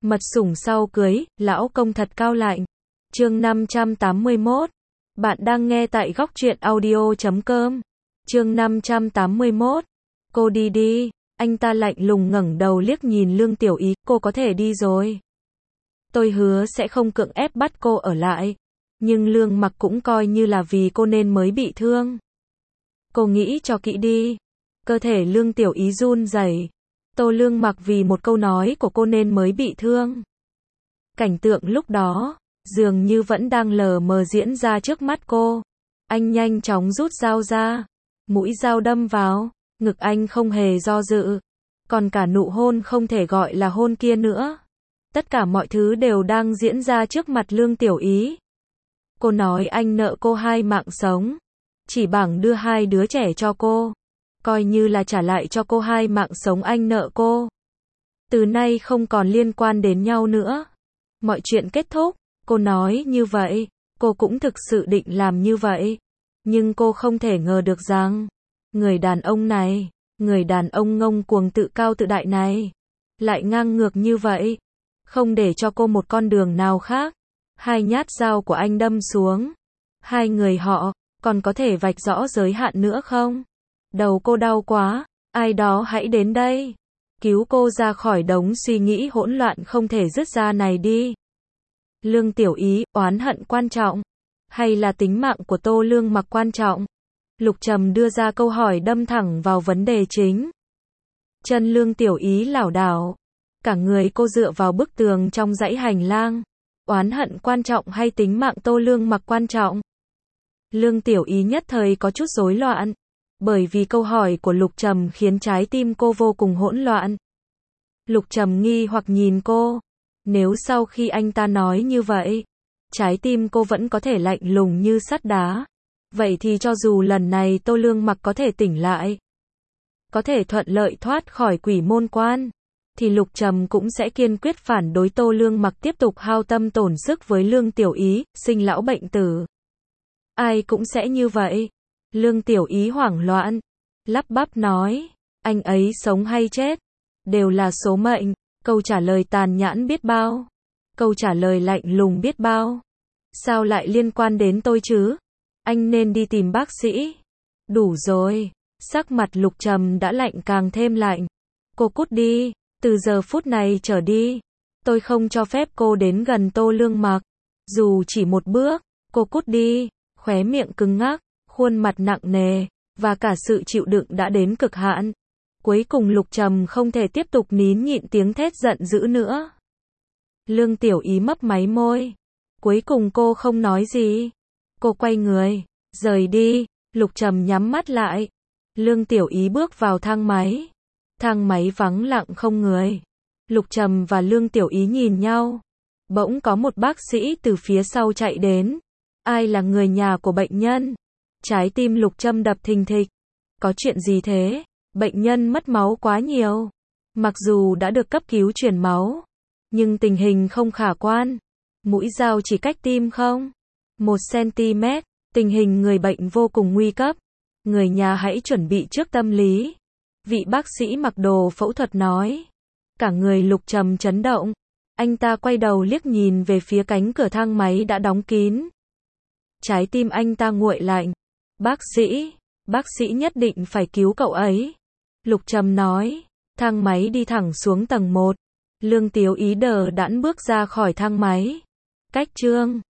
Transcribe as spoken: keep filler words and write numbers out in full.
Mật sủng sau cưới, lão công thật cao lạnh. Chương năm trăm tám mươi mốt. Bạn đang nghe tại góc truyện audio chấm com. Chương năm trăm tám mươi mốt. Cô đi đi. Anh ta lạnh lùng ngẩng đầu liếc nhìn Lương Tiểu Ý, cô có thể đi rồi. Tôi hứa sẽ không cưỡng ép bắt cô ở lại. Nhưng Lương Mặc cũng coi như là vì cô nên mới bị thương. Cô nghĩ cho kỹ đi. Cơ thể Lương Tiểu Ý run rẩy. Tô Lương Mặc vì một câu nói của cô nên mới bị thương. Cảnh tượng lúc đó, dường như vẫn đang lờ mờ diễn ra trước mắt cô. Anh nhanh chóng rút dao ra. Mũi dao đâm vào. Ngực anh không hề do dự. Còn cả nụ hôn không thể gọi là hôn kia nữa. Tất cả mọi thứ đều đang diễn ra trước mặt Lương Tiểu Ý. Cô nói anh nợ cô hai mạng sống. Chỉ bằng đưa hai đứa trẻ cho cô. Coi như là trả lại cho cô hai mạng sống anh nợ cô. Từ nay không còn liên quan đến nhau nữa. Mọi chuyện kết thúc. Cô nói như vậy. Cô cũng thực sự định làm như vậy. Nhưng cô không thể ngờ được rằng người đàn ông này, người đàn ông ngông cuồng tự cao tự đại này, lại ngang ngược như vậy. Không để cho cô một con đường nào khác. Hai nhát dao của anh đâm xuống. Hai người họ, còn có thể vạch rõ giới hạn nữa không? Đầu cô đau quá. Ai đó hãy đến đây. Cứu cô ra khỏi đống suy nghĩ hỗn loạn không thể dứt ra này đi. Lương Tiểu Ý, oán hận quan trọng? Hay là tính mạng của Tô Lương Mặc quan trọng? Lục Trầm đưa ra câu hỏi đâm thẳng vào vấn đề chính. Chân Lương Tiểu Ý lảo đảo. Cả người cô dựa vào bức tường trong dãy hành lang. Oán hận quan trọng hay tính mạng Tô Lương Mặc quan trọng? Lương Tiểu Ý nhất thời có chút rối loạn. Bởi vì câu hỏi của Lục Trầm khiến trái tim cô vô cùng hỗn loạn. Lục Trầm nghi hoặc nhìn cô. Nếu sau khi anh ta nói như vậy, trái tim cô vẫn có thể lạnh lùng như sắt đá. Vậy thì cho dù lần này Tô Lương Mặc có thể tỉnh lại, có thể thuận lợi thoát khỏi quỷ môn quan, thì Lục Trầm cũng sẽ kiên quyết phản đối Tô Lương Mặc tiếp tục hao tâm tổn sức với Lương Tiểu Ý, sinh lão bệnh tử. Ai cũng sẽ như vậy. Lương Tiểu Ý hoảng loạn, lắp bắp nói, anh ấy sống hay chết, đều là số mệnh. Câu trả lời tàn nhẫn biết bao. Câu trả lời lạnh lùng biết bao. Sao lại liên quan đến tôi chứ? Anh nên đi tìm bác sĩ. Đủ rồi. Sắc mặt Lục Trầm đã lạnh càng thêm lạnh. Cô cút đi. Từ giờ phút này trở đi, tôi không cho phép cô đến gần Tô Lương Mặc. Dù chỉ một bước. Cô cút đi. Khóe miệng cứng ngắc, khuôn mặt nặng nề, và cả sự chịu đựng đã đến cực hạn. Cuối cùng Lục Trầm không thể tiếp tục nín nhịn tiếng thét giận dữ nữa. Lương Tiểu Ý mấp máy môi. Cuối cùng cô không nói gì. Cô quay người, rời đi. Lục Trầm nhắm mắt lại. Lương Tiểu Ý bước vào thang máy. Thang máy vắng lặng không người. Lục Trầm và Lương Tiểu Ý nhìn nhau. Bỗng có một bác sĩ từ phía sau chạy đến. Ai là người nhà của bệnh nhân? Trái tim Lục Trầm đập thình thịch. Có chuyện gì thế? Bệnh nhân mất máu quá nhiều. Mặc dù đã được cấp cứu truyền máu, nhưng tình hình không khả quan. Mũi dao chỉ cách tim không? Một xăng-ti-mét. Tình hình người bệnh vô cùng nguy cấp. Người nhà hãy chuẩn bị trước tâm lý. Vị bác sĩ mặc đồ phẫu thuật nói. Cả người Lục Trầm chấn động. Anh ta quay đầu liếc nhìn về phía cánh cửa thang máy đã đóng kín. Trái tim anh ta nguội lạnh. Bác sĩ, bác sĩ nhất định phải cứu cậu ấy. Lục Trầm nói. Thang máy đi thẳng xuống tầng một. Lương Tiểu Ý đờ đẫn bước ra khỏi thang máy. Cách chương